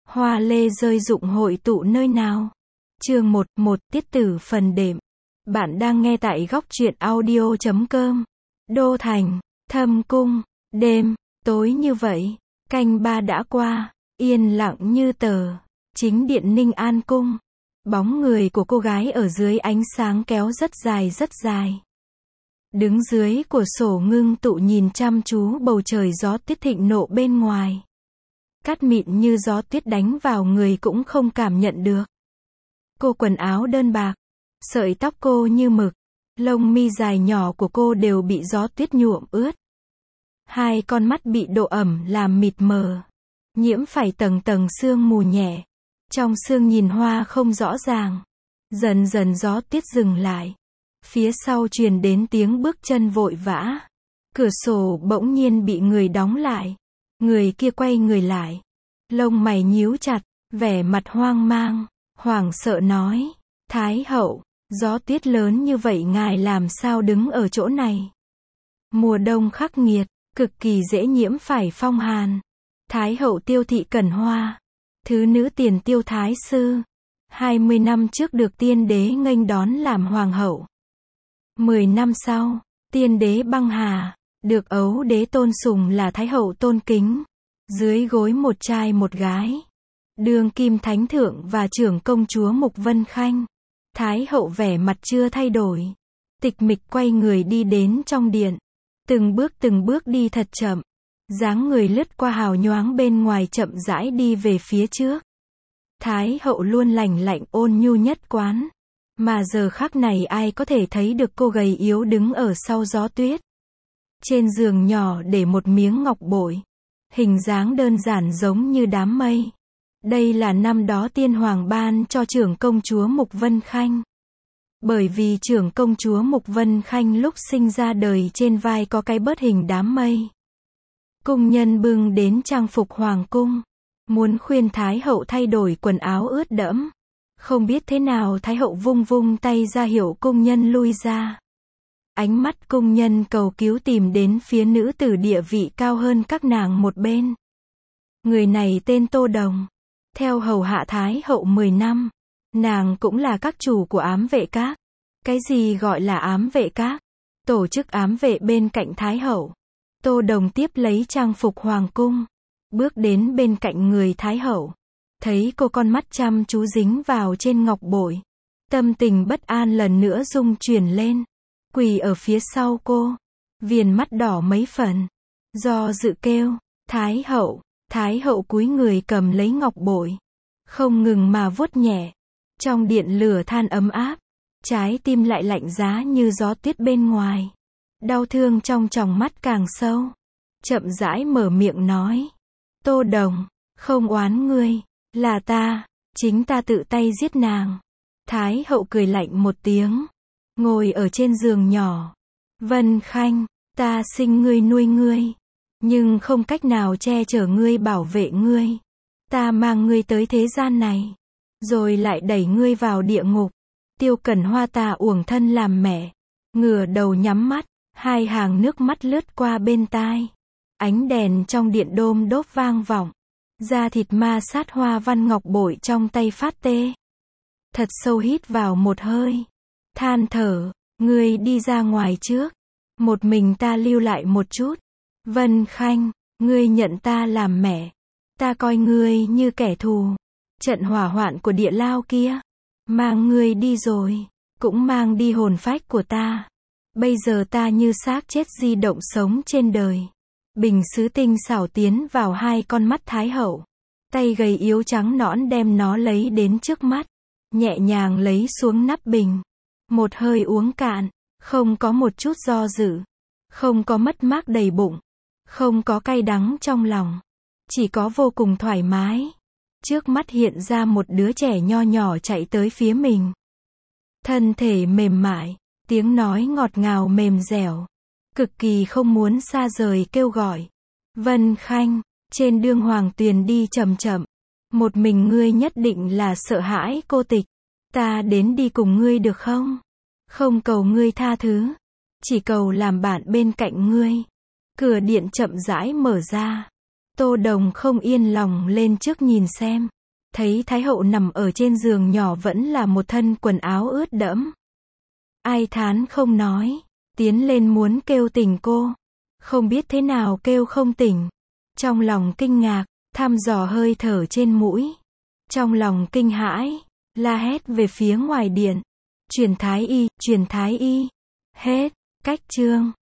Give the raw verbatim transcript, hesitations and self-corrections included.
Hoa lê rơi rụng hội tụ nơi nào? Chương một, một tiết tử phần đệm. Bạn đang nghe tại góc truyện audio chấm com. Đô thành, Thâm cung, đêm, tối như vậy, canh ba đã qua, yên lặng như tờ. Chính điện Ninh An cung. Bóng người của cô gái ở dưới ánh sáng kéo rất dài rất dài. Đứng dưới cửa sổ ngưng tụ nhìn chăm chú bầu trời, gió tuyết thịnh nộ bên ngoài. Cát mịn như gió tuyết đánh vào người cũng không cảm nhận được. Cô quần áo đơn bạc, sợi tóc cô như mực, lông mi dài nhỏ của cô đều bị gió tuyết nhuộm ướt. Hai con mắt bị độ ẩm làm mịt mờ, nhiễm phải tầng tầng sương mù nhẹ. Trong sương nhìn hoa không rõ ràng. Dần dần gió tuyết dừng lại. Phía sau truyền đến tiếng bước chân vội vã. Cửa sổ bỗng nhiên bị người đóng lại. Người kia quay người lại. Lông mày nhíu chặt, vẻ mặt hoang mang, hoảng sợ nói. Thái hậu, gió tuyết lớn như vậy ngài làm sao đứng ở chỗ này? Mùa đông khắc nghiệt, cực kỳ dễ nhiễm phải phong hàn. Thái hậu Tiêu Thị Cẩn Hoa, thứ nữ tiền Tiêu Thái sư, hai mươi năm trước được tiên đế nghênh đón làm hoàng hậu. mười năm sau, tiên đế băng hà, được ấu đế tôn sùng là thái hậu tôn kính. Dưới gối một trai một gái, đương kim thánh thượng và trưởng công chúa Mục Vân Khanh. Thái hậu vẻ mặt chưa thay đổi, tịch mịch quay người đi đến trong điện, từng bước từng bước đi thật chậm, dáng người lướt qua hào nhoáng bên ngoài chậm rãi đi về phía trước. Thái hậu luôn lành lạnh ôn nhu nhất quán, mà giờ khắc này ai có thể thấy được cô gầy yếu đứng ở sau gió tuyết. Trên giường nhỏ để một miếng ngọc bội, hình dáng đơn giản giống như đám mây. Đây là năm đó tiên hoàng ban cho trưởng công chúa Mục Vân Khanh. Bởi vì trưởng công chúa Mục Vân Khanh lúc sinh ra đời trên vai có cái bớt hình đám mây. Cung nhân bưng đến trang phục hoàng cung, muốn khuyên Thái hậu thay đổi quần áo ướt đẫm. Không biết thế nào Thái hậu vung vung tay ra hiệu cung nhân lui ra. Ánh mắt cung nhân cầu cứu tìm đến phía nữ tử địa vị cao hơn các nàng một bên. Người này tên Tô Đồng, theo hầu hạ Thái hậu mười năm. Nàng cũng là các chủ của ám vệ các. Cái gì gọi là ám vệ các? Tổ chức ám vệ bên cạnh Thái hậu. Tô Đồng tiếp lấy trang phục hoàng cung, bước đến bên cạnh người Thái hậu. Thấy cô con mắt chăm chú dính vào trên ngọc bội, tâm tình bất an lần nữa rung chuyển lên. Quỳ ở phía sau cô, viền mắt đỏ mấy phần, do dự kêu, Thái hậu. Thái hậu cúi người cầm lấy ngọc bội, không ngừng mà vuốt nhẹ. Trong điện lửa than ấm áp, trái tim lại lạnh giá như gió tuyết bên ngoài. Đau thương trong tròng mắt càng sâu, chậm rãi mở miệng nói, Tô Đồng, không oán ngươi, là ta, chính ta tự tay giết nàng. Thái hậu cười lạnh một tiếng, ngồi ở trên giường nhỏ. Vân Khanh, ta sinh ngươi nuôi ngươi, nhưng không cách nào che chở ngươi bảo vệ ngươi. Ta mang ngươi tới thế gian này, rồi lại đẩy ngươi vào địa ngục. Tiêu Cẩn Hoa ta uổng thân làm mẹ, ngửa đầu nhắm mắt, hai hàng nước mắt lướt qua bên tai. Ánh đèn trong điện đôm đốp vang vọng, da thịt ma sát hoa văn ngọc bội trong tay phát tê. Thật sâu hít vào một hơi, than thở, ngươi đi ra ngoài trước, một mình ta lưu lại một chút. Vân Khanh, ngươi nhận ta làm mẹ, ta coi ngươi như kẻ thù. Trận hỏa hoạn của địa lao kia, mang ngươi đi rồi, cũng mang đi hồn phách của ta. Bây giờ ta như xác chết di động sống trên đời. Bình sứ tinh xảo tiến vào hai con mắt Thái hậu, tay gầy yếu trắng nõn đem nó lấy đến trước mắt, nhẹ nhàng lấy xuống nắp bình, một hơi uống cạn, không có một chút do dự, không có mất mát đầy bụng, không có cay đắng trong lòng, chỉ có vô cùng thoải mái. Trước mắt hiện ra một đứa trẻ nho nhỏ chạy tới phía mình. Thân thể mềm mại, tiếng nói ngọt ngào mềm dẻo, cực kỳ không muốn xa rời kêu gọi. Vân Khanh, trên đường hoàng tuyền đi chậm chậm, một mình ngươi nhất định là sợ hãi cô tịch. Ta đến đi cùng ngươi được không? Không cầu ngươi tha thứ, chỉ cầu làm bạn bên cạnh ngươi. Cửa điện chậm rãi mở ra. Tô Đồng không yên lòng lên trước nhìn xem. thấy Thái hậu nằm ở trên giường nhỏ vẫn là một thân quần áo ướt đẫm. Ai thán không nói, tiến lên muốn kêu tỉnh cô. Không biết thế nào kêu không tỉnh. Trong lòng kinh ngạc, thăm dò hơi thở trên mũi. Trong lòng kinh hãi, la hét về phía ngoài điện. Truyền thái y, truyền thái y. Hết. Cách chương.